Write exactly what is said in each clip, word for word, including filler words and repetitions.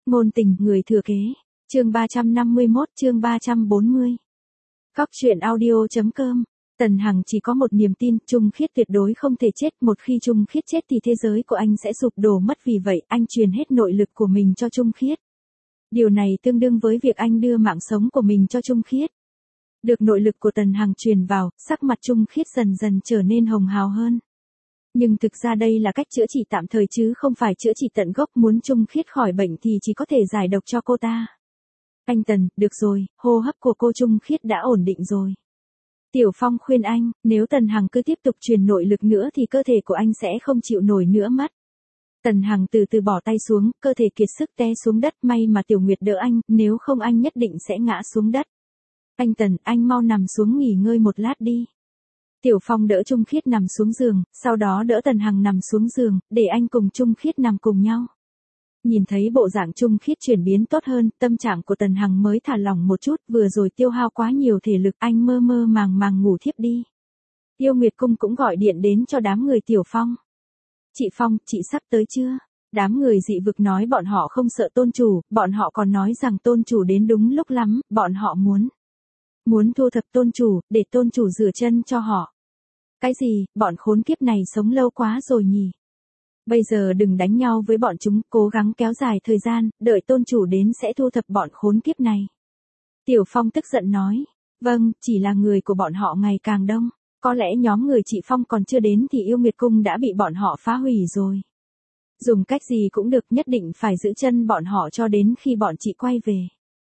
Ngôn tình, người thừa kế. Chương ba trăm năm mươi mốt, chương ba trăm bốn mươi. Cóc truyện audio chấm com. Tần Hằng chỉ có một niềm tin, Trung Khiết tuyệt đối không thể chết, một khi Trung Khiết chết thì thế giới của anh sẽ sụp đổ mất, vì vậy anh truyền hết nội lực của mình cho Trung Khiết. Điều này tương đương với việc anh đưa mạng sống của mình cho Trung Khiết. Được nội lực của Tần Hằng truyền vào, sắc mặt Trung Khiết dần dần trở nên hồng hào hơn. Nhưng thực ra đây là cách chữa trị tạm thời chứ không phải chữa trị tận gốc, muốn Trung Khiết khỏi bệnh thì chỉ có thể giải độc cho cô ta. Anh Tần, được rồi, hô hấp của cô Trung Khiết đã ổn định rồi. Tiểu Phong khuyên anh, nếu Tần Hằng cứ tiếp tục truyền nội lực nữa thì cơ thể của anh sẽ không chịu nổi nữa mất. Tần Hằng từ từ bỏ tay xuống, cơ thể kiệt sức té xuống đất, may mà Tiểu Nguyệt đỡ anh, nếu không anh nhất định sẽ ngã xuống đất. Anh Tần, anh mau nằm xuống nghỉ ngơi một lát đi. Tiểu Phong đỡ Trung Khiết nằm xuống giường, sau đó đỡ Tần Hằng nằm xuống giường, để anh cùng Trung Khiết nằm cùng nhau. Nhìn thấy bộ dạng Trung Khiết chuyển biến tốt hơn, tâm trạng của Tần Hằng mới thả lỏng một chút, vừa rồi tiêu hao quá nhiều thể lực, anh mơ mơ màng màng ngủ thiếp đi. Yêu Nguyệt Cung cũng gọi điện đến cho đám người Tiểu Phong. Chị Phong, chị sắp tới chưa? Đám người dị vực nói bọn họ không sợ tôn chủ, bọn họ còn nói rằng tôn chủ đến đúng lúc lắm, bọn họ muốn. Muốn thu thập tôn chủ, để tôn chủ rửa chân cho họ. Cái gì, bọn khốn kiếp này sống lâu quá rồi nhỉ? Bây giờ đừng đánh nhau với bọn chúng, cố gắng kéo dài thời gian, đợi tôn chủ đến sẽ thu thập bọn khốn kiếp này. Tiểu Phong tức giận nói, vâng, chỉ là người của bọn họ ngày càng đông. Có lẽ nhóm người chị Phong còn chưa đến thì Yêu Nguyệt Cung đã bị bọn họ phá hủy rồi. Dùng cách gì cũng được, nhất định phải giữ chân bọn họ cho đến khi bọn chị quay về.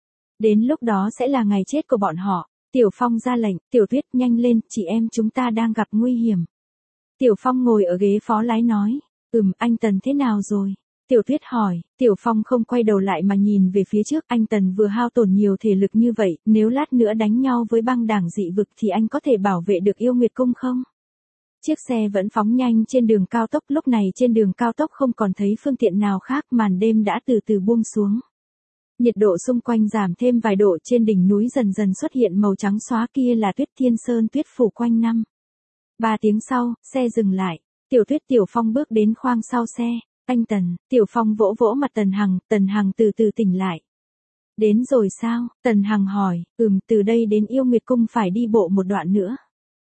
Đến lúc đó sẽ là ngày chết của bọn họ. Tiểu Phong ra lệnh, Tiểu Tuyết nhanh lên, chị em chúng ta đang gặp nguy hiểm. Tiểu Phong ngồi ở ghế phó lái nói, ừm, anh Tần thế nào rồi? Tiểu Tuyết hỏi, Tiểu Phong không quay đầu lại mà nhìn về phía trước, anh Tần vừa hao tổn nhiều thể lực như vậy, nếu lát nữa đánh nhau với băng đảng dị vực thì anh có thể bảo vệ được Yêu Nguyệt Cung không? Chiếc xe vẫn phóng nhanh trên đường cao tốc, lúc này trên đường cao tốc không còn thấy phương tiện nào khác, màn đêm đã từ từ buông xuống. Nhiệt độ xung quanh giảm thêm vài độ, trên đỉnh núi dần dần xuất hiện màu trắng xóa, kia là tuyết thiên sơn, tuyết phủ quanh năm. Ba tiếng sau, xe dừng lại. Tiểu Tuyết Tiểu Phong bước đến khoang sau xe. Anh Tần, Tiểu Phong vỗ vỗ mặt Tần Hằng, Tần Hằng từ từ tỉnh lại. Đến rồi sao? Tần Hằng hỏi, ừm, từ đây đến Yêu Nguyệt Cung phải đi bộ một đoạn nữa.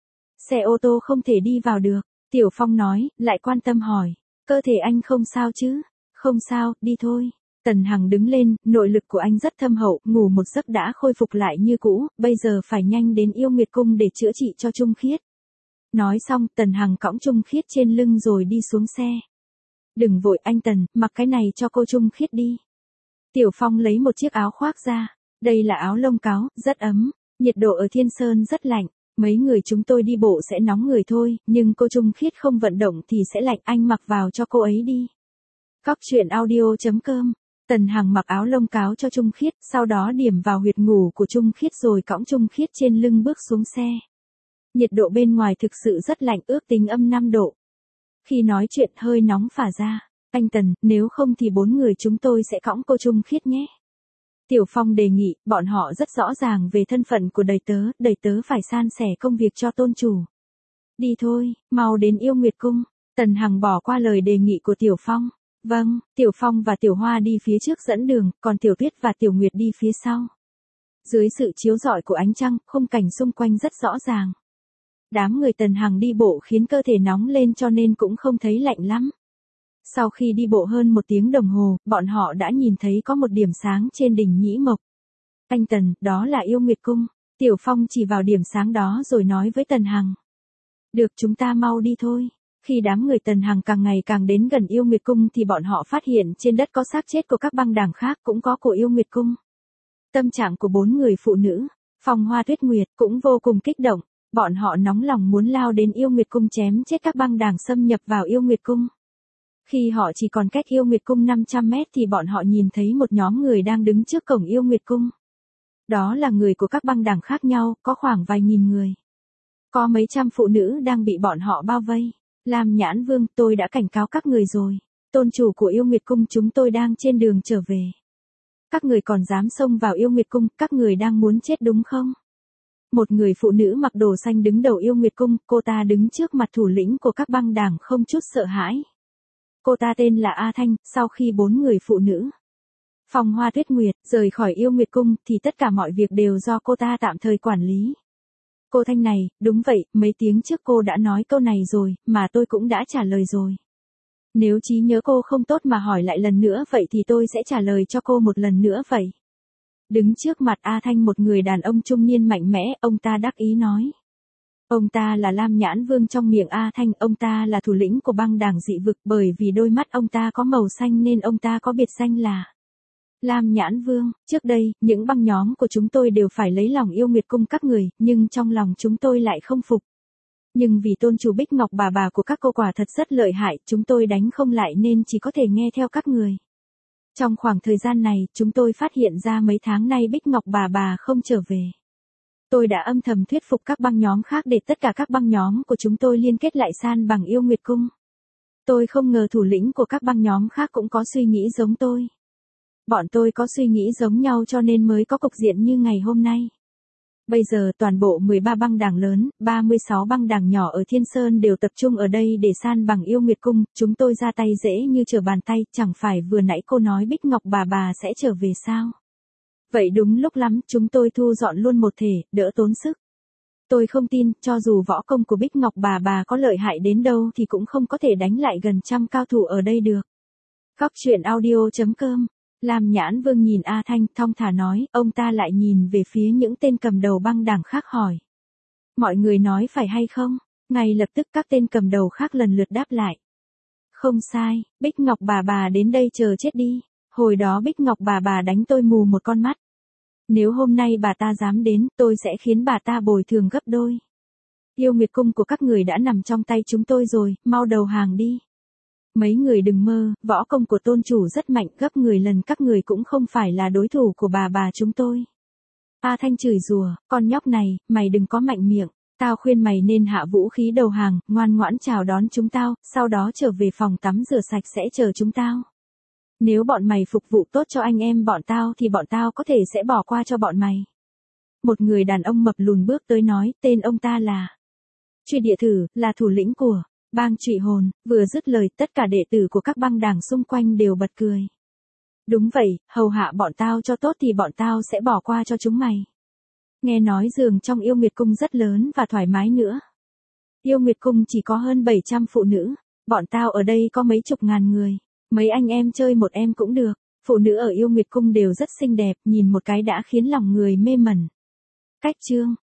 Xe ô tô không thể đi vào được. Tiểu Phong nói, lại quan tâm hỏi, cơ thể anh không sao chứ? Không sao, đi thôi. Tần Hằng đứng lên, nội lực của anh rất thâm hậu, ngủ một giấc đã khôi phục lại như cũ, bây giờ phải nhanh đến Yêu Nguyệt Cung để chữa trị cho Trung Khiết. Nói xong, Tần Hằng cõng Trung Khiết trên lưng rồi đi xuống xe. Đừng vội anh Tần, mặc cái này cho cô Trung Khiết đi. Tiểu Phong lấy một chiếc áo khoác ra. Đây là áo lông cáo, rất ấm. Nhiệt độ ở Thiên Sơn rất lạnh. Mấy người chúng tôi đi bộ sẽ nóng người thôi, nhưng cô Trung Khiết không vận động thì sẽ lạnh, anh mặc vào cho cô ấy đi. Cóc truyện audio chấm com. Tần Hằng mặc áo lông cáo cho Trung Khiết, sau đó điểm vào huyệt ngủ của Trung Khiết rồi cõng Trung Khiết trên lưng bước xuống xe. Nhiệt độ bên ngoài thực sự rất lạnh, ước tính âm năm độ. Khi nói chuyện hơi nóng phả ra. Anh Tần, nếu không thì bốn người chúng tôi sẽ cõng cô Trung Khiết nhé. Tiểu Phong đề nghị, bọn họ rất rõ ràng về thân phận của đầy tớ, đầy tớ phải san sẻ công việc cho tôn chủ. Đi thôi, mau đến Yêu Nguyệt Cung. Tần Hằng bỏ qua lời đề nghị của Tiểu Phong. Vâng, Tiểu Phong và Tiểu Hoa đi phía trước dẫn đường, còn Tiểu Tuyết và Tiểu Nguyệt đi phía sau. Dưới sự chiếu rọi của ánh trăng, khung cảnh xung quanh rất rõ ràng. Đám người Tần Hằng đi bộ khiến cơ thể nóng lên cho nên cũng không thấy lạnh lắm. Sau khi đi bộ hơn một tiếng đồng hồ, bọn họ đã nhìn thấy có một điểm sáng trên đỉnh Nhĩ Mộc. Anh Tần, đó là Yêu Nguyệt Cung. Tiểu Phong chỉ vào điểm sáng đó rồi nói với Tần Hằng. Được, chúng ta mau đi thôi. Khi đám người Tần Hằng càng ngày càng đến gần Yêu Nguyệt Cung thì bọn họ phát hiện trên đất có xác chết của các băng đảng khác, cũng có của Yêu Nguyệt Cung. Tâm trạng của bốn người phụ nữ, Phong Hoa Tuyết Nguyệt, cũng vô cùng kích động. Bọn họ nóng lòng muốn lao đến Yêu Nguyệt Cung chém chết các băng đảng xâm nhập vào Yêu Nguyệt Cung. Khi họ chỉ còn cách Yêu Nguyệt Cung năm trăm mét thì bọn họ nhìn thấy một nhóm người đang đứng trước cổng Yêu Nguyệt Cung. Đó là người của các băng đảng khác nhau, có khoảng vài nghìn người. Có mấy trăm phụ nữ đang bị bọn họ bao vây. Lam Nhãn Vương, tôi đã cảnh cáo các người rồi. Tôn chủ của Yêu Nguyệt Cung chúng tôi đang trên đường trở về. Các người còn dám xông vào Yêu Nguyệt Cung, các người đang muốn chết đúng không? Một người phụ nữ mặc đồ xanh đứng đầu Yêu Nguyệt Cung, cô ta đứng trước mặt thủ lĩnh của các băng đảng không chút sợ hãi. Cô ta tên là A Thanh, sau khi bốn người phụ nữ Phong Hoa Tuyết Nguyệt, rời khỏi Yêu Nguyệt Cung thì tất cả mọi việc đều do cô ta tạm thời quản lý. Cô Thanh này, đúng vậy, mấy tiếng trước cô đã nói câu này rồi, mà tôi cũng đã trả lời rồi. Nếu trí nhớ cô không tốt mà hỏi lại lần nữa vậy thì tôi sẽ trả lời cho cô một lần nữa vậy. Đứng trước mặt A Thanh một người đàn ông trung niên mạnh mẽ, ông ta đắc ý nói. Ông ta là Lam Nhãn Vương trong miệng A Thanh, ông ta là thủ lĩnh của băng đảng dị vực, bởi vì đôi mắt ông ta có màu xanh nên ông ta có biệt danh là Lam Nhãn Vương. Trước đây, những băng nhóm của chúng tôi đều phải lấy lòng Yêu Nguyệt Cung các người, nhưng trong lòng chúng tôi lại không phục. Nhưng vì tôn chủ Bích Ngọc bà bà của các cô quả thật rất lợi hại, chúng tôi đánh không lại nên chỉ có thể nghe theo các người. Trong khoảng thời gian này, chúng tôi phát hiện ra mấy tháng nay Bích Ngọc bà bà không trở về. Tôi đã âm thầm thuyết phục các băng nhóm khác để tất cả các băng nhóm của chúng tôi liên kết lại san bằng Yêu Nguyệt Cung. Tôi không ngờ thủ lĩnh của các băng nhóm khác cũng có suy nghĩ giống tôi. Bọn tôi có suy nghĩ giống nhau cho nên mới có cục diện như ngày hôm nay. Bây giờ toàn bộ mười ba băng đảng lớn, ba mươi sáu băng đảng nhỏ ở Thiên Sơn đều tập trung ở đây để san bằng Yêu Nguyệt Cung, chúng tôi ra tay dễ như trở bàn tay, chẳng phải vừa nãy cô nói Bích Ngọc bà bà sẽ trở về sao? Vậy đúng lúc lắm, chúng tôi thu dọn luôn một thể, đỡ tốn sức. Tôi không tin, cho dù võ công của Bích Ngọc bà bà có lợi hại đến đâu thì cũng không có thể đánh lại gần trăm cao thủ ở đây được. Góc truyện audio chấm com. Lam Nhãn Vương nhìn A Thanh thong thả nói, ông ta lại nhìn về phía những tên cầm đầu băng đảng khác hỏi. Mọi người nói phải hay không? Ngay lập tức các tên cầm đầu khác lần lượt đáp lại. Không sai, Bích Ngọc bà bà đến đây chờ chết đi. Hồi đó Bích Ngọc bà bà đánh tôi mù một con mắt. Nếu hôm nay bà ta dám đến, tôi sẽ khiến bà ta bồi thường gấp đôi. Yêu Nguyệt Cung của các người đã nằm trong tay chúng tôi rồi, mau đầu hàng đi. Mấy người đừng mơ, võ công của tôn chủ rất mạnh, gấp người lần các người cũng không phải là đối thủ của bà bà chúng tôi. A Thanh chửi rủa, con nhóc này, mày đừng có mạnh miệng, tao khuyên mày nên hạ vũ khí đầu hàng, ngoan ngoãn chào đón chúng tao, sau đó trở về phòng tắm rửa sạch sẽ chờ chúng tao. Nếu bọn mày phục vụ tốt cho anh em bọn tao thì bọn tao có thể sẽ bỏ qua cho bọn mày. Một người đàn ông mập lùn bước tới nói, tên ông ta là Truy Địa Thử, là thủ lĩnh của bang Trụy Hồn. Vừa dứt lời, tất cả đệ tử của các băng đảng xung quanh đều bật cười. Đúng vậy, hầu hạ bọn tao cho tốt thì bọn tao sẽ bỏ qua cho chúng mày. Nghe nói giường trong Yêu Nguyệt Cung rất lớn và thoải mái nữa. Yêu Nguyệt Cung chỉ có hơn bảy trăm phụ nữ, bọn tao ở đây có mấy chục ngàn người. Mấy anh em chơi một em cũng được. Phụ nữ ở Yêu Nguyệt Cung đều rất xinh đẹp, nhìn một cái đã khiến lòng người mê mẩn. Cách chương